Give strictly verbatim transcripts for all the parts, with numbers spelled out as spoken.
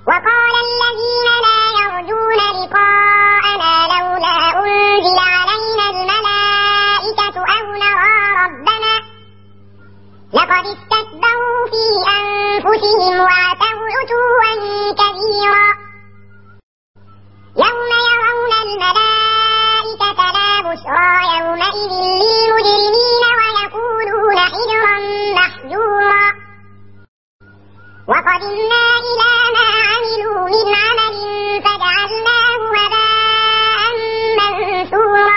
وقال الذين لا يرجون لقاءنا لولا أنزل علينا الملائكة أو نرى ربنا لقد استكبروا في أنفسهم وعتوا عتوا كبيرا يوم يرون الملائكة لا بشرى يومئذ للمجرمين ويقولون حجرا محجورا وقدمنا إلى ما عملوا من عمل فجعلناه هباء منثورا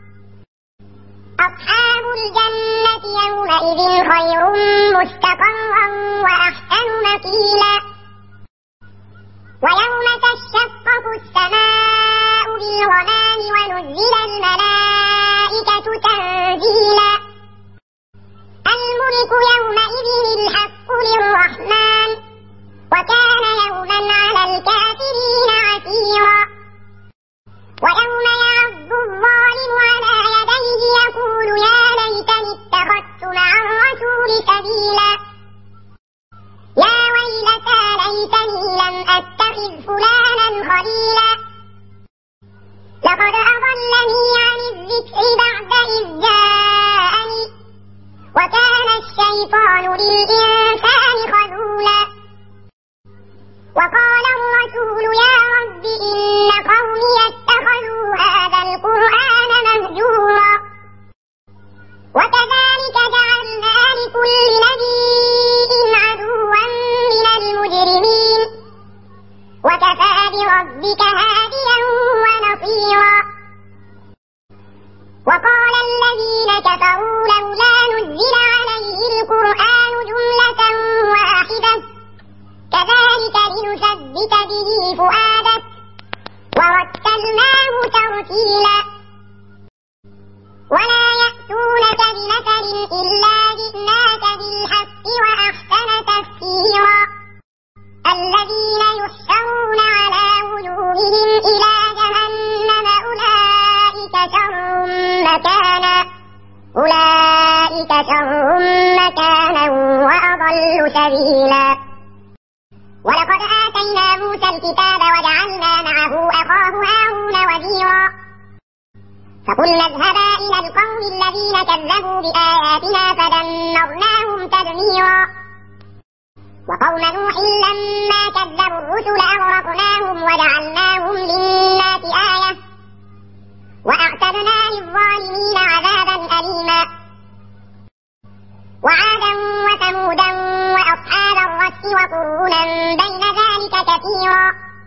أصحاب الجنة يومئذ خير مستقرا وأحسن مقيلا ويوم تشقق السماء بالغمام ونزل الملائكة تنزيلا الملك يومئذ الحق للرحمن وكان يوما على الكافرين عسيرا ويوم يعض الظالم على يديه يقول يا ليتني اتخذت مع الرسول سبيلا يا ويلتى ليتني لم أتخذ فلانا خليلا لقد أضلني عن الذكر بعد إذ جاءني وكان الشيطان للإنسان خذولا وقال الرسول يا رب إن قومي اتخذوا هذا القرآن مهجورا وكذلك جعلنا لكل نبي عدوا من المجرمين وكفى بربك هاديا ونصيرا وقال الذين كفروا لولا نزل عليه القرآن جملة واحدة كذلك لنثبت به فؤادك ورتلناه ترتيلا ولا يأتونك بمثل إلا جئناك بالحق وأحسن تفسيرا الذين يحشرون على وجوههم إلى جهنم أولئك شر مكانا أولئك شر مكانا وأضل سبيلا ولقد آتينا موسى الكتاب وجعلنا معه أخاه هارون وزيرا فقلنا اذهبا إلى القوم الذين كذبوا بآياتنا فدمرناهم تدميرا وقوم نوح لما كذبوا الرسل أغرقناهم وجعلناهم للناس آية وأعتدنا للظالمين عذابا أليما وعادا وثمودا وأصحاب الرس وقرونا بين ذلك كثيرا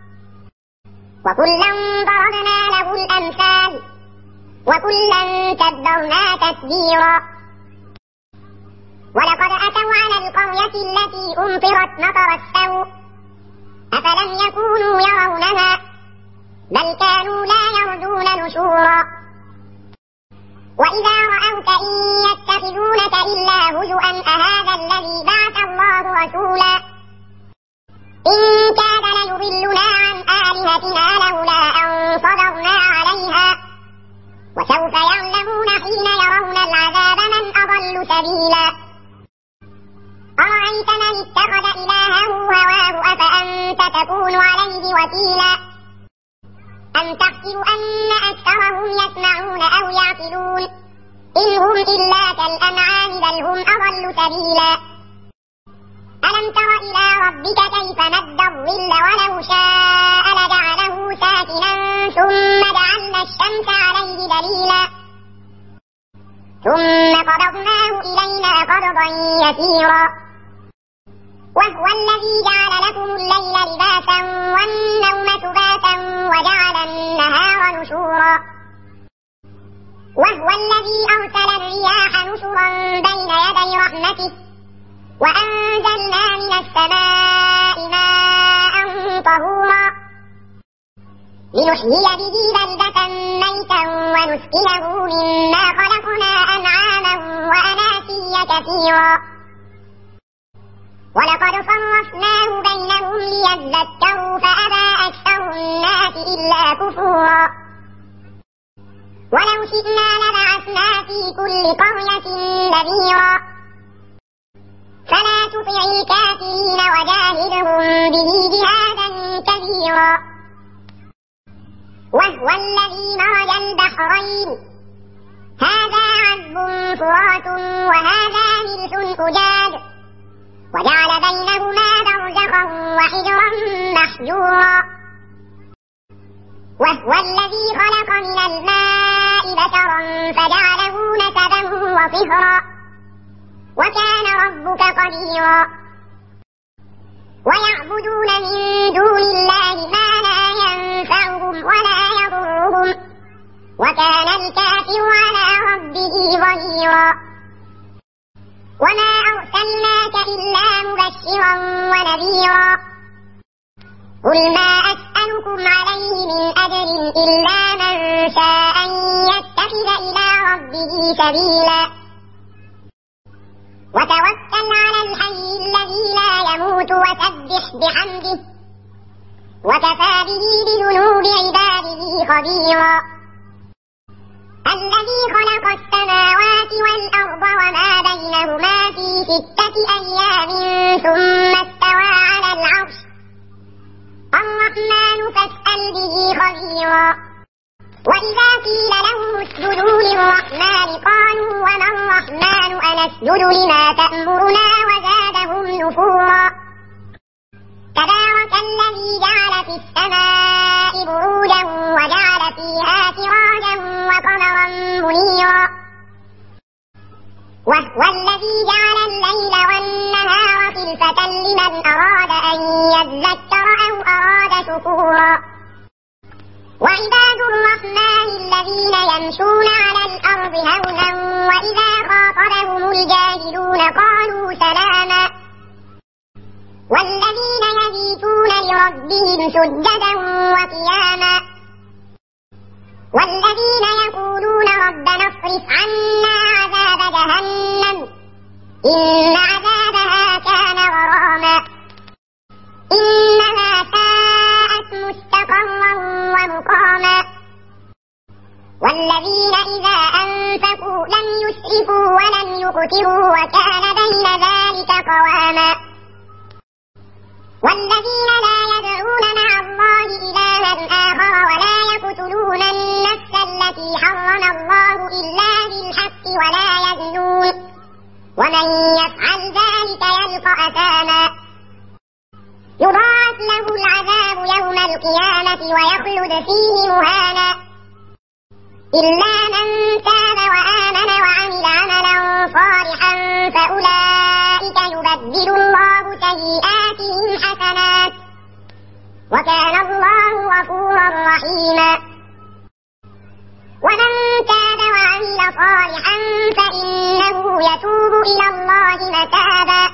وكلا ضربنا له الأمثال وكلا تبرنا تتبيرا ولقد أتوا على القرية التي أمطرت مطر السوء أفلم يكونوا يرونها بل كانوا لا يرجون نشورا وإذا رأوك إن يتخذونك إلا هزؤا أهذا الذي بعث الله رسولا إن كاد ليضلنا عن آلهتنا لولا أن صبرنا عليها وسوف يعلمون حين يرون العذاب من أضل سبيلا أرأيت من اتخذ إلهه هواه أفأنت تكون عليه وكيلا أم تحسب أن أكثرهم يسمعون أو يعقلون إن هم إلا كالأنعام بل هم أضل سبيلا ألم تر إلى ربك كيف مد الظل ولو شاء لجعله ساكنا ثم جعلنا الشمس عليه دليلا ثم قبضناه إلينا قبضا يسيرا وهو الذي جعل لكم الليل لباسا والنوم سباتا وجعل النهار نشورا وهو الذي أرسل الرياح نشرا بين يدي رحمته وأنزلنا من السماء ماء طهورا لنحيي به بلدة ميتا ونسقيه مما خلقنا أنعاما وأناسيا كثيرا ولقد صرفناه بينهم ليذكروا فأبى أكثر الناس إلا كفورا ولو شئنا لبعثنا في كل قرية نذيرا فلا تطع الكافرين وجاهدهم به جهادا وهو الذي مرج البحرين هذا عذب فرات وهذا ملح أجاج وجعل بينهما برزخا وحجرا محجورا وهو الذي خلق من الماء بشرا فجعله نسبا وصهرا وكان ربك قديرا ويعبدون من دون الله ما لا ينفعهم ولا يضرهم وكان الكافر على ربه ظهيرا وما أرسلناك إلا مبشرا ونذيرا قل ما أسألكم عليه من أجر إلا من شاء أن يتخذ إلى ربه سبيلا وتوكل على الحي الذي لا يموت وسبح بحمده وكفى به بذنوب عباده خبيرا الذي خلق السماوات والأرض وما بينهما في ستة أيام ثم استوى على العرش الرحمن فاسأل به خبيرا وإذا قيل لهم اسجدوا للرحمن قالوا وما الرحمن أنسجد لما تأمرنا وزادهم نفورا تبارك الذي جعل في السماء بروجا وجعل فيها سراجا وقمرا منيرا وهو الذي جعل الليل والنهار خلفة لمن أراد أن يذكر أو أراد شكورا وعباد الرحمن الذين يمشون على الأرض هونا وإذا خاطبهم الجاهلون قالوا سلاما والذين يبيتون لربهم سجدا وقياما والذين يقولون ربنا اصرف عنا عذاب جهنم إن عذابها كان غراما إنها ساءت مستقرا ومقاما والذين إذا أنفقوا لم يسرفوا ولم يقتروا وكان بين ذلك قواما والذين لا يدعون مع الله إلها آخر ولا يقتلون النفس التي حرم الله إلا بالحق ولا يزنون ومن يفعل ذلك يلقى أثاما يضاعف له العذاب يوم القيامة ويخلد فيه مهانا إلا من تاب وآمن وعمل عملا صالحا فأولئك يبدل الله سيئاتهم حسنات وكان الله غفورا رحيما ومن تاب وعمل صالحا فإنه يتوب إلى الله متابا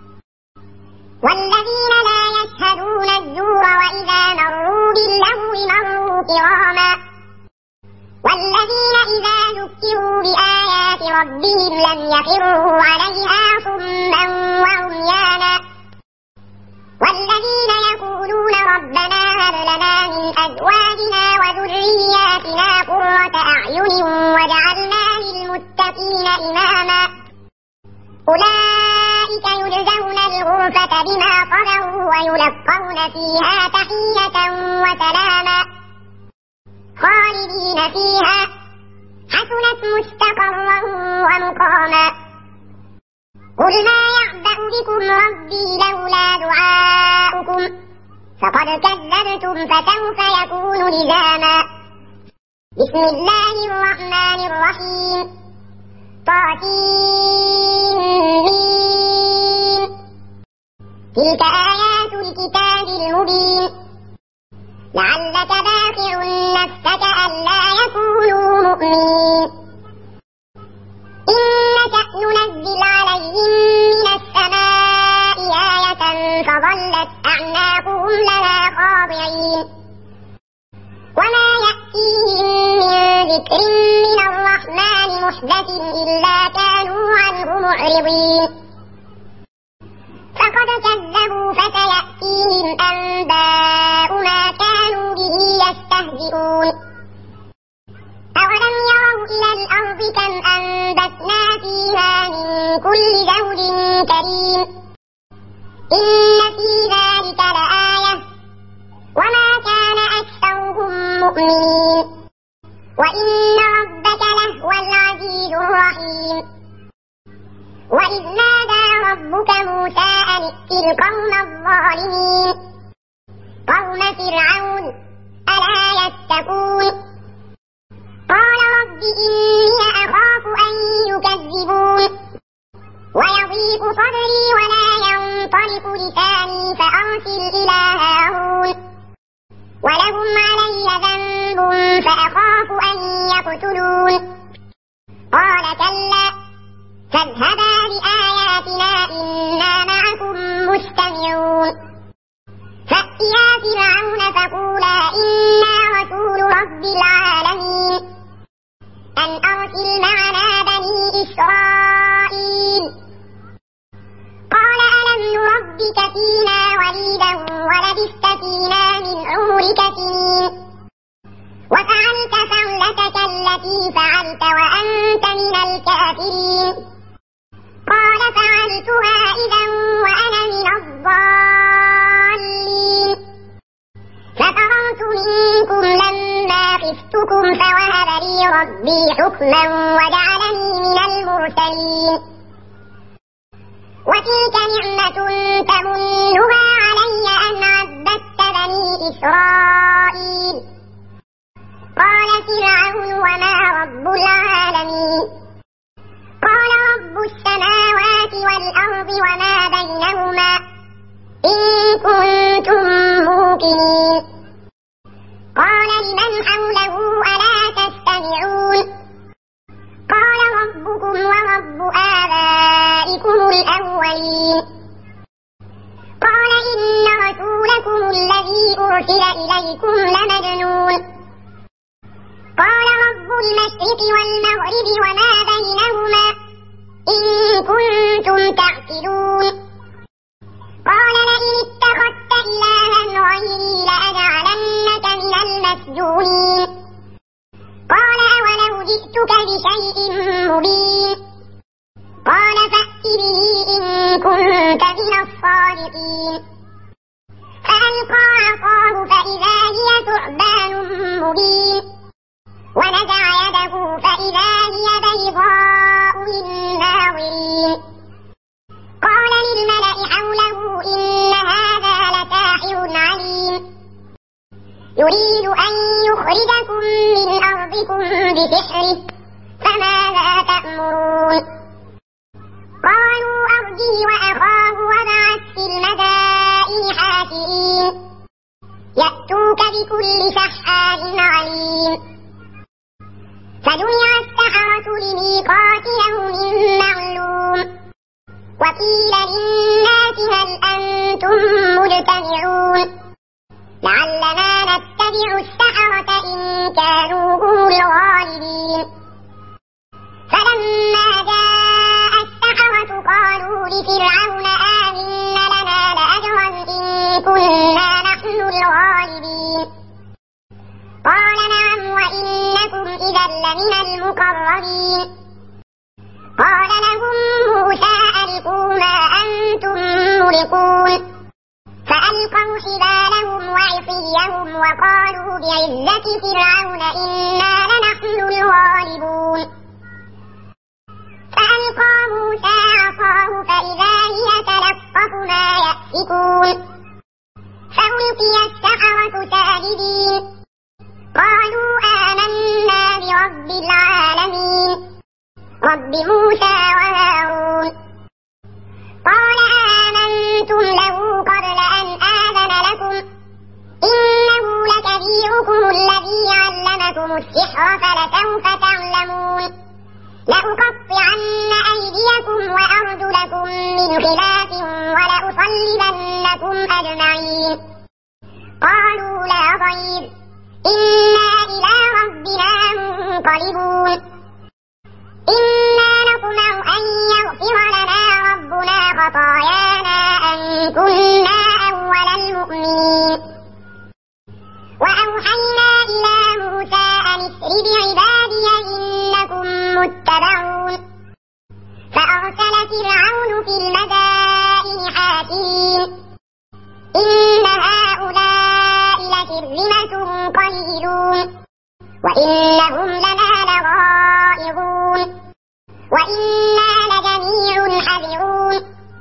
والذين لا يشهدون الزور وإذا مروا باللغو مروا كراما والذين إذا ذكروا بآيات ربهم لم يخروا عليها صما وعميانا والذين يقولون ربنا هب لنا من أزواجنا وذرياتنا قرة أعين واجعلنا للمتقين إماما أولئك يجزون الغرفة بما صبروا ويلقون فيها تحية وسلاما خالدين فيها حسنت مستقرا ومقاما قل ما يعبأ بكم ربي لولا دعاؤكم فقد كذبتم فسوف يكون لزاما بسم الله الرحمن الرحيم طاسين تلك آيات الكتاب المبين لعلك باخع نفسك ألا يكونوا مؤمنين إن نشأ ننزل عليهم من السماء آية فظلت أعناقهم لها خاضعين وما يأتيهم من ذكر من الرحمن محدث إلا كانوا عنه معرضين فقد كذبوا فسيأتيهم أنباء ما كانوا به يستهزئون أولم يروا إلى الأرض كم أنبتنا فيها من كل زوج كريم إن في ذلك لآية وما كان أكثرهم مؤمنين التي فعلت وأنت من الكافرين قال فعلتها إذا وأنا من الضالين ففررت منكم لما خفتكم فوهب لي ربي حكما وجعلني من المرسلين وتلك نعمة تمنها علي أن عبدت بني إسرائيل قال فرعون وما رب العالمين قال رب السماوات والأرض وما بينهما إن كنتم موقنين قال لمن حوله ألا تستمعون قال ربكم ورب آبائكم الأولين قال إن رسولكم الذي أرسل إليكم لمجنون قال رب المشرق والمغرب وما بينهما إن كنتم تعقلون قال لئن اتخذت إلها غيري لأجعلنك من المسجونين قال أولو جئتك بشيء مبين قال فأت به إن كنت من الصادقين فألقى عصاه فإذا هي ثعبان مبين ونزع يده فإذا هي بيضاء للناظرين قال للملأ حوله إن هذا لساحر عليم يريد أن يخرجكم من أرضكم بسحره فماذا تأمرون قالوا أرجه وأخاه وابعث في المدائن حاشرين يأتوك بكل سحار عليم فجمع السحرة لميقات يوم معلوم وقيل للناس هل أنتم مجتمعون لعلنا نتبع السحرة إن كانوا هم الغالبين فلما جاء السحرة قالوا لفرعون آمن لنا لأجرا إن كنا نحن الغالبين قال نعم وإنكم إذا لمن المقربين قال لهم موسى ألقوا ما أنتم ملقون فألقوا حبالهم وعصيهم وقالوا بعزة فرعون إنا لنحن الغالبون فألقى موسى عصاه فإذا هي تلقف ما يأفكون فألقي السحرة ساجدين قالوا آمنا برب العالمين رب موسى وهارون قال آمنتم له قبل أن آذن لكم إنه لكبيركم الذي علمكم السحر فلسوف تعلمون لأقطعن أيديكم وأرجلكم من خلاف ولأصلبنكم أجمعين قالوا لا ضير إنا إلى ربنا منقلبون إنا نطمع أن يغفر لنا ربنا خطايانا أن كنا أول المؤمنين وأوحينا إلى موسى أن اسر بعبادي إنكم متبعون فأرسل فرعون في المدائن حاشرين إن هؤلاء لشرذمة قليلون وإنهم لنا لغائظون وإنا لجميع حذرون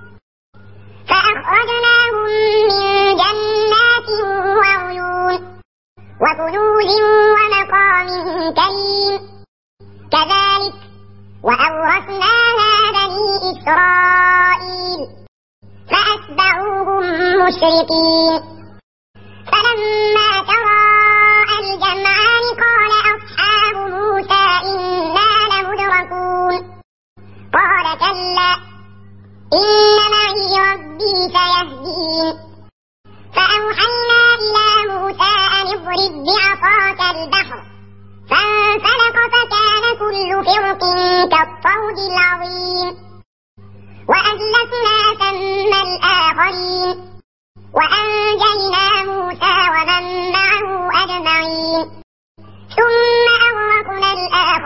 فأخرجناهم من جنات وعيون وكنوز ومقام كريم كذلك وأورثناها بني إسرائيل فأتبعوهم مشرقين فلما تراءى الجمعان قال أصحاب موسى إنا لمدركون قال كلا إن معي ربي سيهدين فأوحينا إلى موسى أن اضرب بعصاك البحر فانفلق فكان كل فرق كالطود العظيم وأزلفنا ثم الآخرين وأنجينا موسى ومن معه أجمعين ثم أغرقنا الآخرين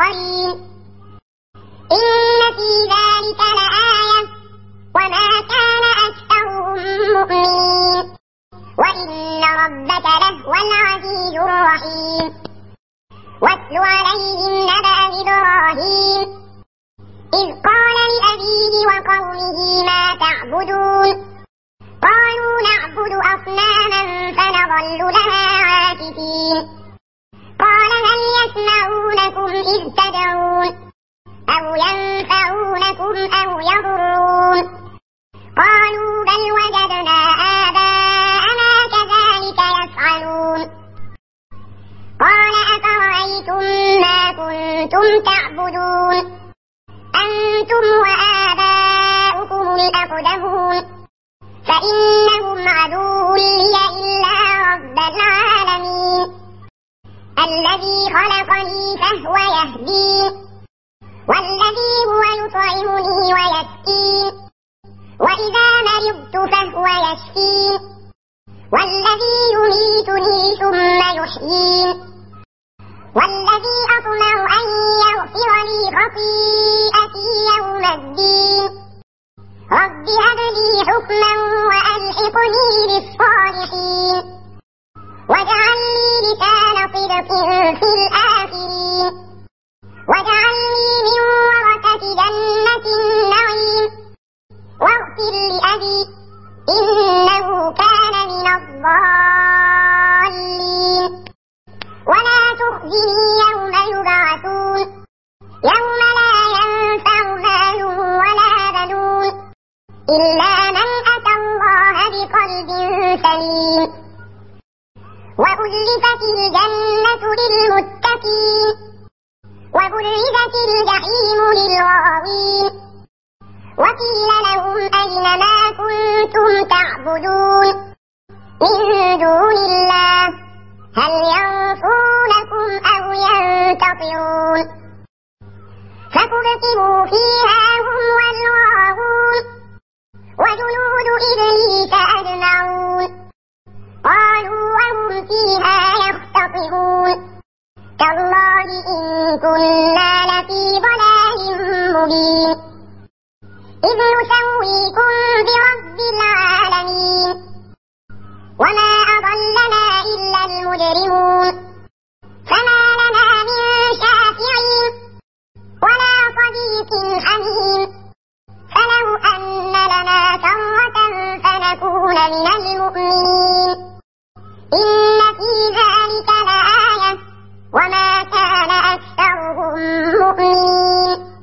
وإن ربك لهو العزيز الرحيم واتل عليهم نبأ إبراهيم إذ قال لأبيه وقومه ما تعبدون قالوا نعبد أصناما فنظل لها عاكفين قال هل يسمعونكم إذ تدعون أو ينفعونكم أو يضرون قالوا بل وجدنا آباءنا كذلك يفعلون قال أفرأيتم ما كنتم تعبدون أنتم وآباؤكم الأقدمون فإنهم عدو لي إلا رب العالمين الذي خلقني فهو يهدين والذي هو يطعمني ويسقين وإذا مرضت فهو يشفين والذي يميتني ثم يحيين والذي أطمع أن يغفر لي خطيئتي يوم الدين رب هب لي حكما وألحقني بالصالحين واجعل لي لسان صدق في الآخرين واجعلني من ورثة جنة النعيم واغفر لأبي إنه كان من الضالين ولا تخزني يوم يبعثون يوم لا ينفع مال ولا بنون إلا من أتى الله بقلب سليم وأزلفت الجنة للمتقين وبرزت الجحيم للغاوين وقيل لهم أين ما كنتم تعبدون من دون الله هل ينصرونكم أو ينتصرون فكبكبوا فيها هم والغاوون وجنود إبليس أجمعون قالوا وهم فيها يختصمون تالله إن كنا لفي ضلال مبين إذ نسويكم برب العالمين وما أضلنا إلا المجرمون فما لنا من شافعين ولا صديق حميم فلو أن لنا كرة فنكون من المؤمنين إن في ذلك لآية وما كان أكثرهم مؤمنين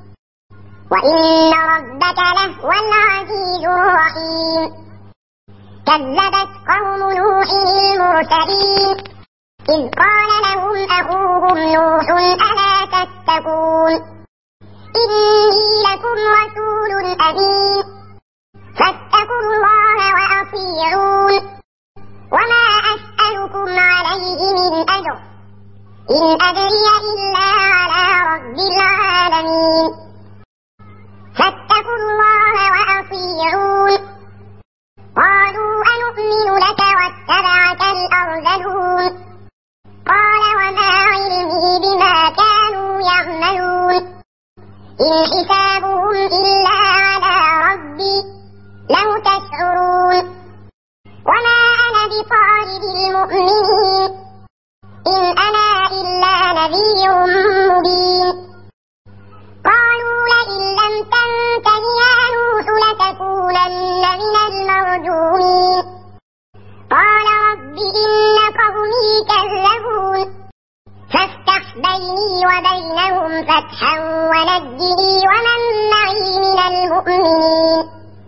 وإن ربك لهو العزيز الرحيم كذبت قوم نوح المرسلين إذ قال لهم أخوهم نوح ألا تتقون إني لكم رسول أمين فاتقوا الله وأطيعون وما أسألكم عليه من أجر إن أجري إلا على رب العالمين فاتقوا الله وأطيعون قالوا أنؤمن لك واتبعك الأرذلون قال وما علمي بما كانوا يعملون إن حسابهم إلا على ربي لو تشعرون وما أنا بطارد المؤمنين إن أنا إلا نذير مبين قالوا لئن لم تنته يا نوح لتكونن من المرجومين قال رب إن قومي كذبون فافتح بيني وبينهم فتحا ونجني ومن معي من المؤمنين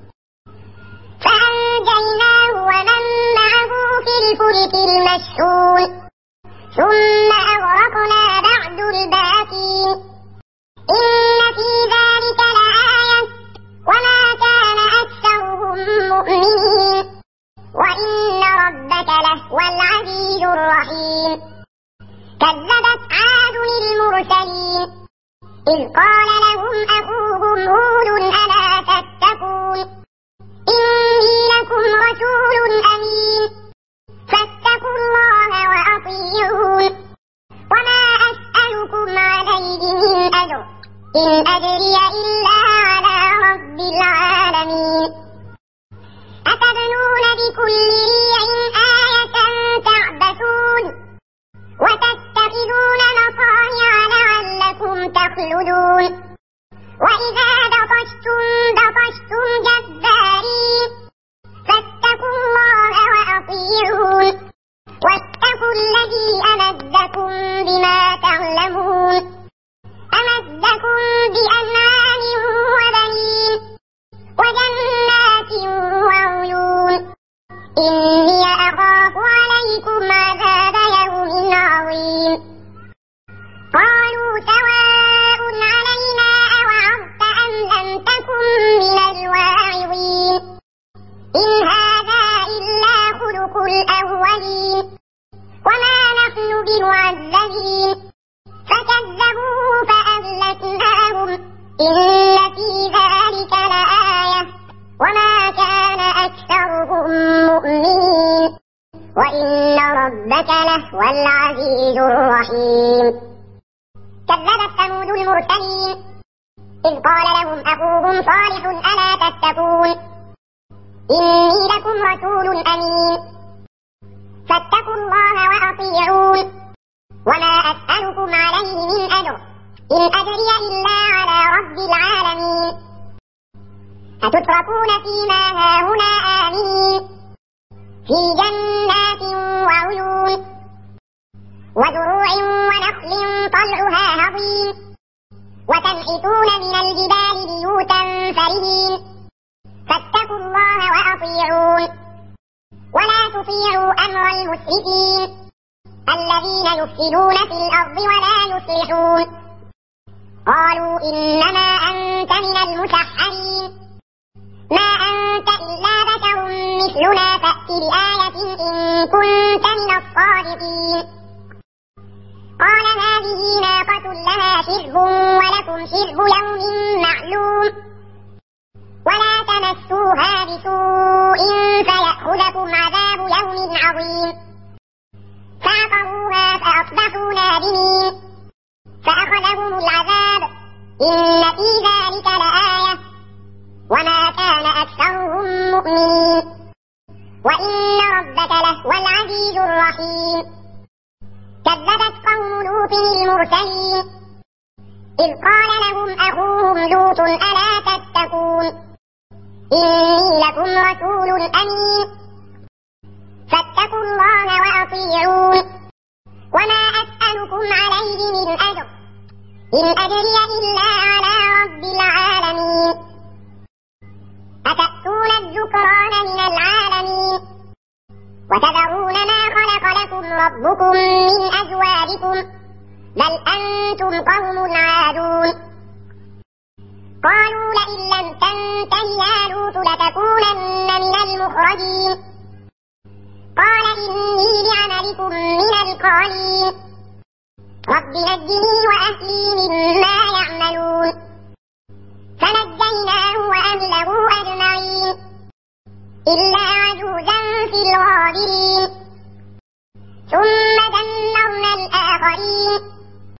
فأنجيناه ومن معه في الفلك المشحون ثم أغرقنا بعد الباقين إن في ذلك لآية وما كان أكثرهم مؤمنين وإن ربك لهو العزيز الرحيم كذبت عاد المرسلين إذ قال لهم أخوهم هود ألا تتقون إني لكم رسول أمين فاتقوا الله وأطيعون وما أسألكم عليه من أجر إن أجري إلا على رب العالمين أتبنون بكل ريع آية تعلمون أمدكم بأنعام وبنين وجنات وعيون إني أخاف عليكم عذاب يوم عظيم قالوا سواء علينا أوعظت أم لم تكن من الواعظين إن هذا إلا خلق الأولين وما نحن بمعذبين فكذبوه فأهلكناهم إن في ذلك لآية وما كان أكثرهم مؤمنين وإن ربك لهو العزيز الرحيم كذبت ثمود المرسلين إذ قال لهم أخوهم صالح ألا تتقون إني لكم رسول أمين فاتقوا الله وأطيعون وما أسألكم عليه من أجر إن أجري إلا على رب العالمين أتتركون فيما هاهنا آمنين في جنات وعيون وزروع ونخل طلعها هضيم وتنحتون من الجبال بيوتا فرهين فاتقوا الله وأطيعون ولا تطيعوا أمر المسرفين الذين يفسدون في الأرض ولا يصلحون قالوا إنما أنت من المسحرين ما أنت إلا بشر مثلنا فأت بآية إن كنت من الصادقين قال هذه ناقة لها شرب ولكم شرب يوم معلوم ولا تمسوها بسوء فيأخذكم عذاب يوم عظيم فعقروها فأصبحوا نادمين فأخذهم العذاب إن في ذلك لآية وما كان أكثرهم مؤمنين وإن ربك لهو العزيز الرحيم كذبت قوم لوط المرسلين إذ قال لهم أخوهم لوط ألا تتقون إني لكم رسول أمين فاتقوا الله وأطيعون وما أسألكم عليه من أجر إن أجري إلا على رب العالمين أتأتون الذكران من العالمين وتذرون ما خلق لكم ربكم من أزواجكم بل أنتم قوم عادون قالوا لئن لم تنته يا لوط لتكونن من المخرجين قال إني لعملكم من القالين رب نجني وأهلي مما يعملون فنجيناه وأهله أجمعين إلا عجوزا في الغابرين ثم دمرنا الآخرين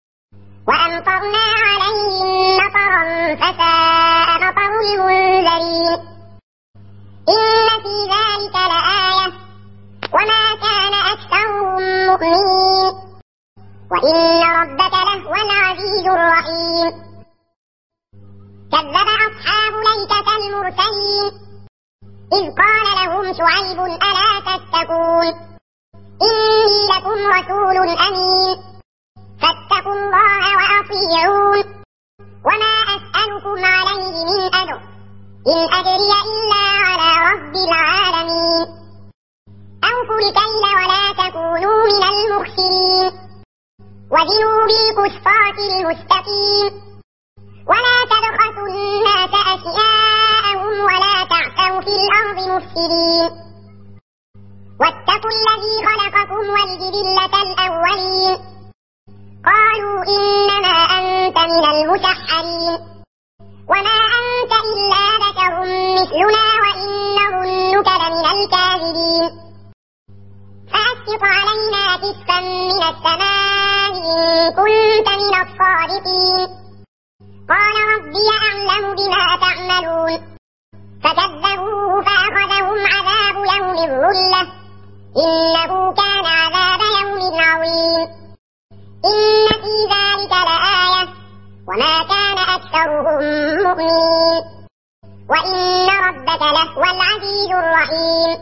وأمطرنا عليهم مطرا فساء مطر المنذرين إن في ذلك لآية وما كان أكثرهم مؤمنين وإن ربك لهو العزيز الرحيم كذب أصحاب الأيكة المرسلين إذ قال لهم شعيب ألا تتقون إني لكم رسول أمين فاتقوا الله وأطيعون وما أسألكم عليه من أجر إن أجري إلا على رب العالمين أوفوا الكيل ولا تكونوا من المخسرين وزنوا بالقسطاس المستقيم ولا تبخسوا الناس أشياءهم ولا تعثوا في الأرض مفسدين واتقوا الذي خلقكم والجبلة الأولين قالوا إنما أنت من المسحرين وما أنت إلا بشر مثلنا وإن ظنك لمن الكاذبين فأسقط علينا كسفا من السماء إن كنت من الصادقين قال ربي أعلم بما تعملون فكذبوه فأخذهم عذاب يوم الظلة إنه كان عذاب يوم عظيم إن في ذلك لآية وما كان أكثرهم مؤمنين وإن ربك لهو العزيز الرحيم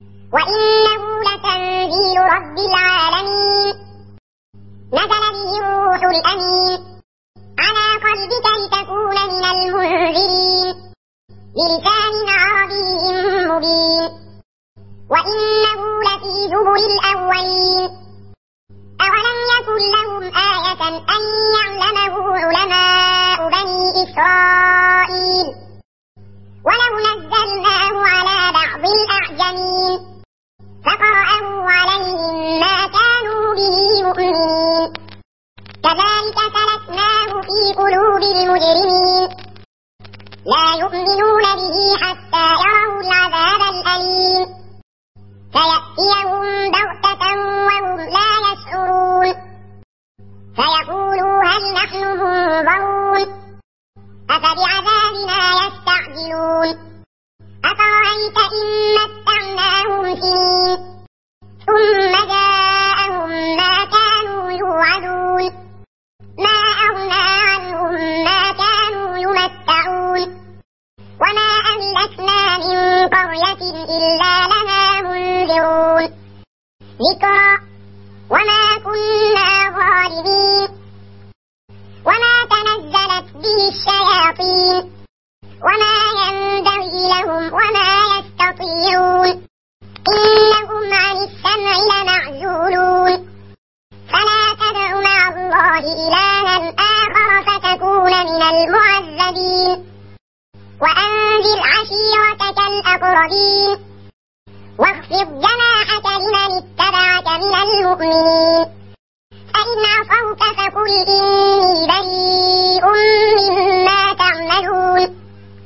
وإنه لتنزيل رب العالمين نزل به الأمين على قلبك لتكون من المنذرين بلسان عربي مبين وإنه لفي زبر الأولين أولم يكن لهم آية أن يعلمه علماء بني إسرائيل ولو نزلناه على بعض الأعجمين فقرأه عليهم ما كانوا به مؤمنين كذلك سلكناه في قلوب المجرمين لا يؤمنون به حتى يروا العذاب الأليم فيأتيهم بغتة وهم لا يشعرون فيقولوا هل نحن منظرون أفبعذابنا يستعجلون أفرأيت إن متعناهم سنين ثم جاءهم ما كانوا يوعدون ما أغنى عنهم ما كانوا يمتعون وما أهلكنا من قرية إلا لها منذرون ذكرى وما كنا ظالمين وما تنزلت به الشياطين وما ينبغي لهم وما يستطيعون إنهم عن السمع لمعزولون فلا تدع مع الله إلها آخر فتكون من المعذبين وأنذر عشيرتك الأقربين واخفض جناحك لمن اتبعك من المؤمنين فإن عصوك فقل إني بريء مما تعملون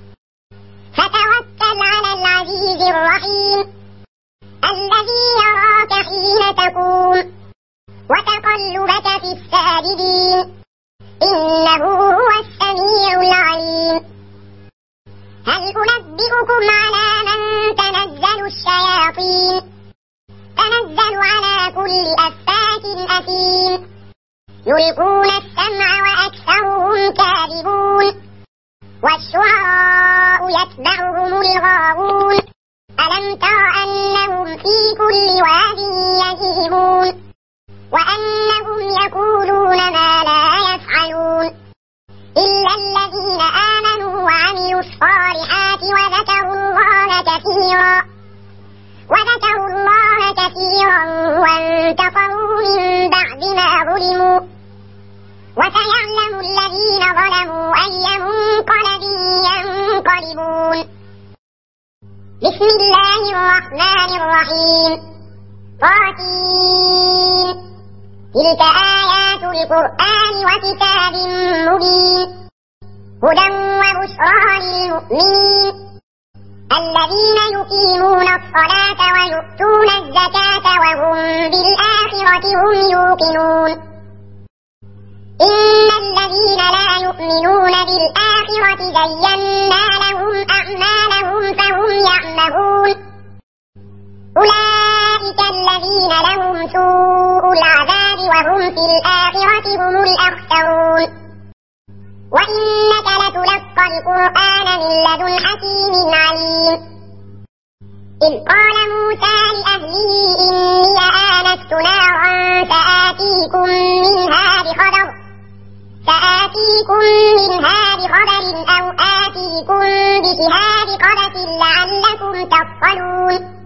فتوكل على العزيز الرحيم الذي يراك حين تقوم وتقلبك في الساجدين إنه هو السميع العليم هل أنبئكم على من تنزل الشياطين تنزل على كل أفاك أثيم يلقون السمع وأكثرهم كاذبون والشعراء يتبعهم الغاوون ألم تر أنهم في كل واد يهيمون وأنهم يقولون ما لا يفعلون إلا الذين آمنوا وعملوا الصالحات وذكروا الله كثيرا وذكروا الله كثيرا وانتصروا من بعد ما ظلموا وسيعلم الذين ظلموا أي منقلب ينقلبون بسم الله الرحمن الرحيم طاسين تلك آيات القرآن وكتاب مبين هدى وبشرى للمؤمنين الذين يقيمون الصلاة ويؤتون الزكاة وهم بالآخرة هم يوقنون إن الذين لا يؤمنون بالآخرة زينا لهم أعمالهم فهم يعمهون أولئك الذين لهم سوء العذاب وهم في الآخرة هم الأخسرون وإنك لتلقى القرآن من لدن حكيم عليم إذ قال موسى لأهله إني آنست نارا سآتيكم منها بخبر سآتيكم منها بخبر أو آتيكم بشهاب قبس لعلكم تصطلون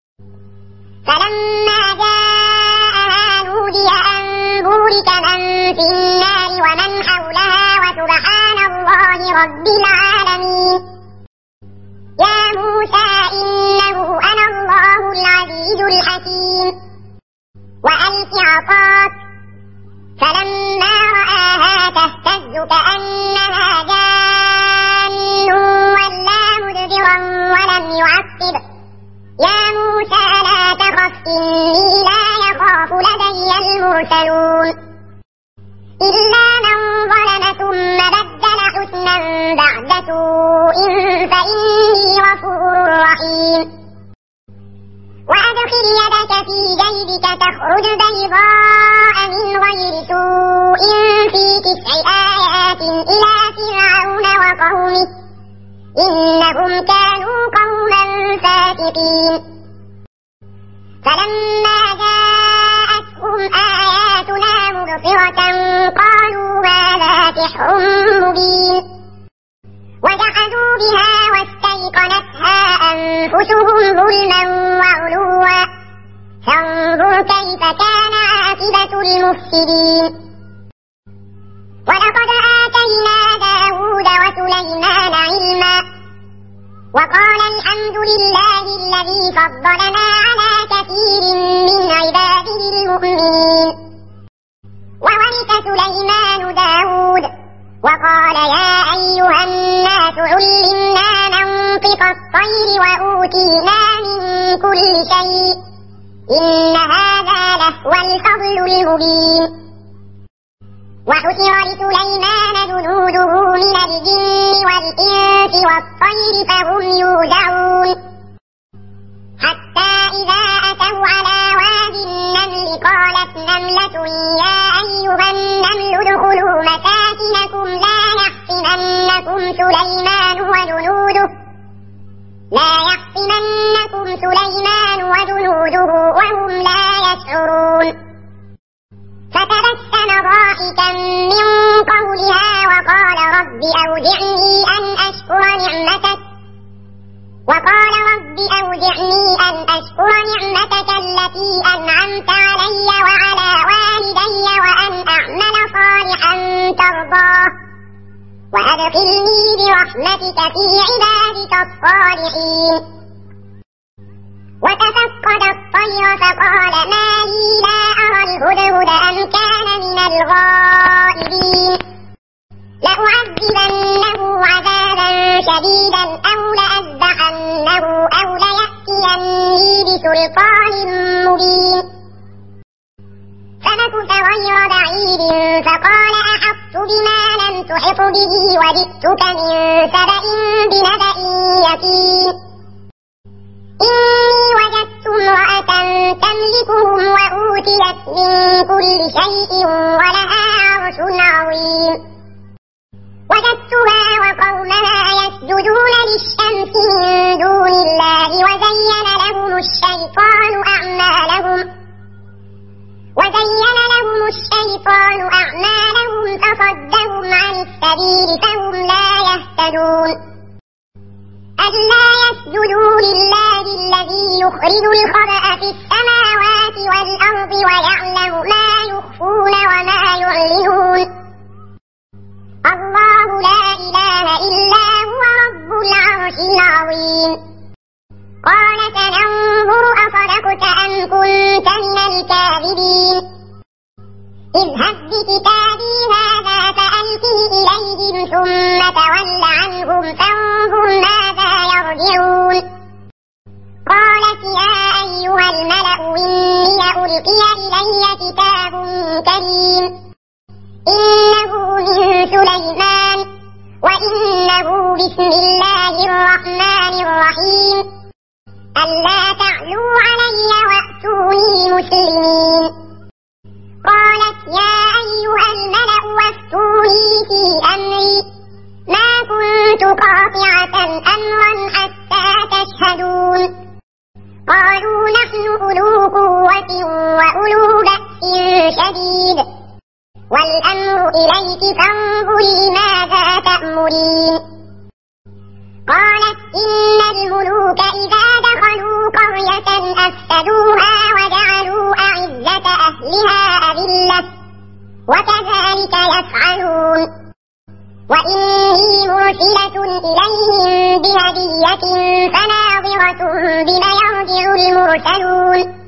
فلما جاءها نودي أن بورك من في النار ومن حولها وسبحان الله رب العالمين يا موسى إنه أنا الله العزيز الحكيم وألق عصاك فلما رآها تهتز كأنها جان ولا مدبرا ولم يعقب يا موسى لا تخف إني لا يخاف لدي المرسلون إلا من ظلم ثم بدل حسنا بعد سوء فإني غفور رحيم وأدخل يدك في جيبك تخرج بيضاء من غير سوء في تسع آيات إلى فرعون وقومه إنهم كانوا قوما فاسقين فلما جاءتهم آياتنا مبصرة قالوا سحر مبين وجحدوا بها واستيقنتها أنفسهم ظلما وعلوا فانظر كيف كان عاقبة المفسدين ولقد آتينا داود وسليمان علما وقال الحمد لله الذي فضلنا على كثير من عباده المؤمنين وورث سليمان داود وقال يا أيها الناس علمنا منطق الطير وأوتينا من كل شيء إن هذا لهو الفضل المبين وحشر لسليمان جنوده من الجن والإنس والطير فهم يوزعون حتى إذا أتوا على واد النمل قالت نملة يا أيها النمل ادخلوا مساكنكم لا يحطمنكم سليمان وجنوده لا يحطمنكم سليمان وجنوده وهم لا يشعرون فتبسم ضاحكا من قولها وقال رب أوزعني أن أشكر نعمتك وقال رب أوزعني أن أشكر نعمتك التي أنعمت علي وعلى والدي وأن أعمل صالحا ترضاه وأدخلني برحمتك في عبادك الصالحين وتفقد الطير فقال ما لي لا أرى الهدهد أم كان من الغائبين لأعذبنه عذابا شديدا أو لأذبحنه أو ليأتيني بسلطان مبين فمكث غير بعيد فقال أحطت بما لم تحط به وجئتك من سبأ بنبأ يقين إني وجدت امرأة تملكهم وأوتيت من كل شيء ولها عرش عظيم وجدتها وقومها يسجدون للشمس من دون الله وزين لهم الشيطان أعمالهم وزين لهم الشيطان أعمالهم فصدهم عن السبيل فهم لا يهتدون ألا يسجدوا لله الذي يخرج الخبأ في السماوات والأرض ويعلم ما يخفون وما يعلنون الله لا إله إلا هو رب العرش العظيم قال سننظر أصدقت أم كنت من الكاذبين اذهب بكتابي هذا فألقه إليهم ثم تول عنهم فانظر ماذا يرجعون قالت يا أيها الملأ إني ألقي إلي كتاب كريم إنه من سليمان وإنه بسم الله الرحمن الرحيم ألا تعلوا علي وأتوني مسلمين قالت يا أيها الملأ وافتوني في أمري ما كنت قاطعة أمرا حتى تشهدون قالوا نحن أولو قوة وأولو بأس شديد والأمر إليك فانظري ماذا تأمرين قالت إن الملوك إذا دخلوا قرية أفسدوها وجعلوا أعزة أهلها أذلة وكذلك يفعلون وإني مرسلة إليهم بهدية فناظرة بما يرجع المرسلون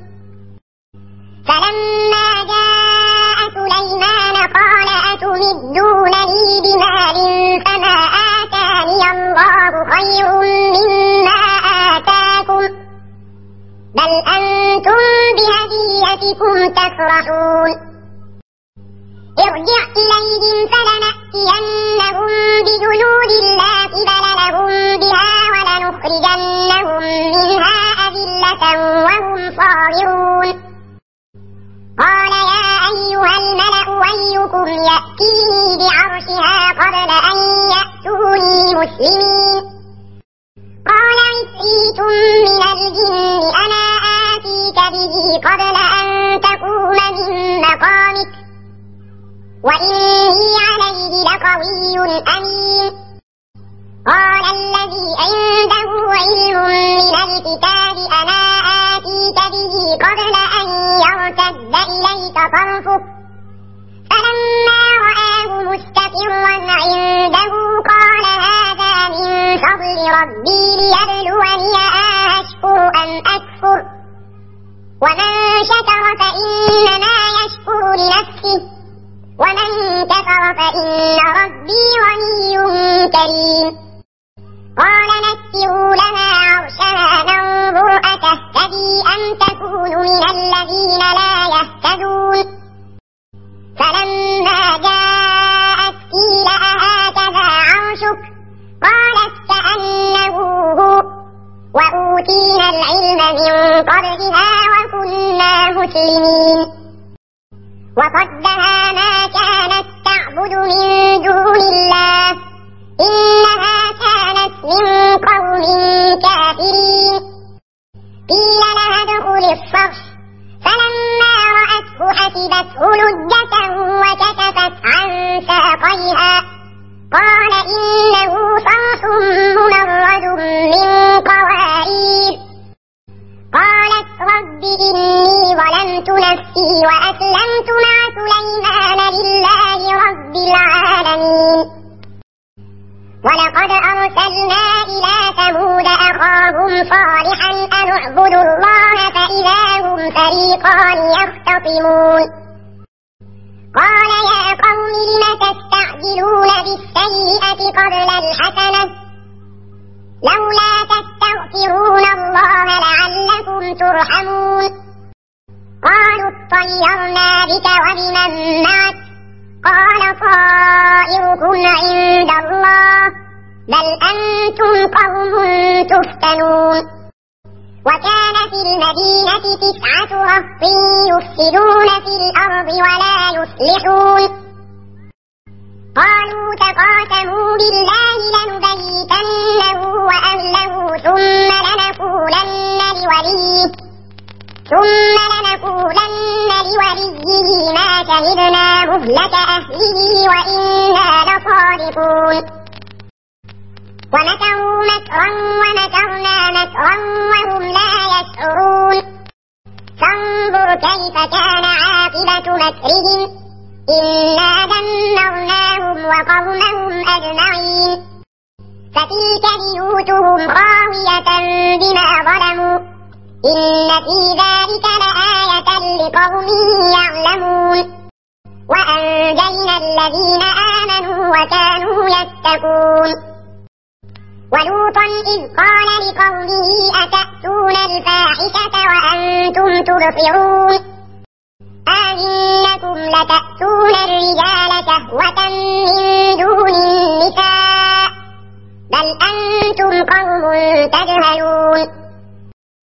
فلما جاء سليمان قال أتمدونني بمال فما آتاني الله خير مما آتاكم بل أنتم بهديتكم تفرحون ارجع إليهم فلنأتينهم بجنود لا قبل لهم بها ولنخرجنهم منها أذلة وهم صاغرون قال يا أيها الملأ أيكم يأتيني بعرشها قبل أن يأتوني مسلمين قال عفريت من الجن أنا آتيك به قبل أن تقوم من مقامك وإني عليه لقوي أمين. قال الذي عنده علم من الكتاب أنا آتيك به قبل أن يرتد إليك طرفك فلما رآه مستقرا عنده قال هذا من فضل ربي ليبلوني أشكر أم أكفر ومن شكر فإنما يشكر لنفسه ومن كفر فإن ربي غني كريم. قال نكروا لها عرشها ننظر أتهتدي أم تكون من الذين لا يهتدون فلما جاءت قيل أهكذا عرشك قالت كأنه هو وأوتينا العلم من قبلها وكنا مسلمين. وصدها ما كانت تعبد من دون الله إنها كانت من قوم كافرين. قيل لها ادخل الصرح فلما رأته حسبته لجة وكشفت عن ساقيها قال إنه صرح ممرد من قوارير. قالت رب إني ظلمت نفسي وأسلمت مع سليمان لله رب العالمين. ولقد أرسلنا إلى ثمود أخاهم صالحا أن اعبدوا الله فإذا هم فريقان يختصمون. قال يا قوم لم تستعجلون بالسيئة قبل الحسنة لولا تستغفرون الله لعلكم ترحمون. قالوا اطيرنا بك وبمن معك قال طائركم عند الله بل أنتم قوم تفتنون. وكان في المدينة تسعة رهط يفسدون في الأرض ولا يصلحون. قالوا تقاسموا بالله لنبيتنه وأهله ثم لنقولن لوليه ثم لنقولن لوليه ما شهدنا مهلك أهله وإنا لصادقون. ومكروا مكرا ومكرنا مكرا وهم لا يشعرون. فانظر كيف كان عاقبة مكرهم إنا دمرناهم وقومهم أجمعين. فتلك بيوتهم خاوية بما ظلموا إن في ذلك لآية لقوم يعلمون. وأنجينا الذين آمنوا وكانوا يتقون. ولوطا إذ قال لقومه أتأتون الفاحشة وأنتم تبصرون أئنكم لتأتون الرجال شهوة من دون النساء بل أنتم قوم تجهلون.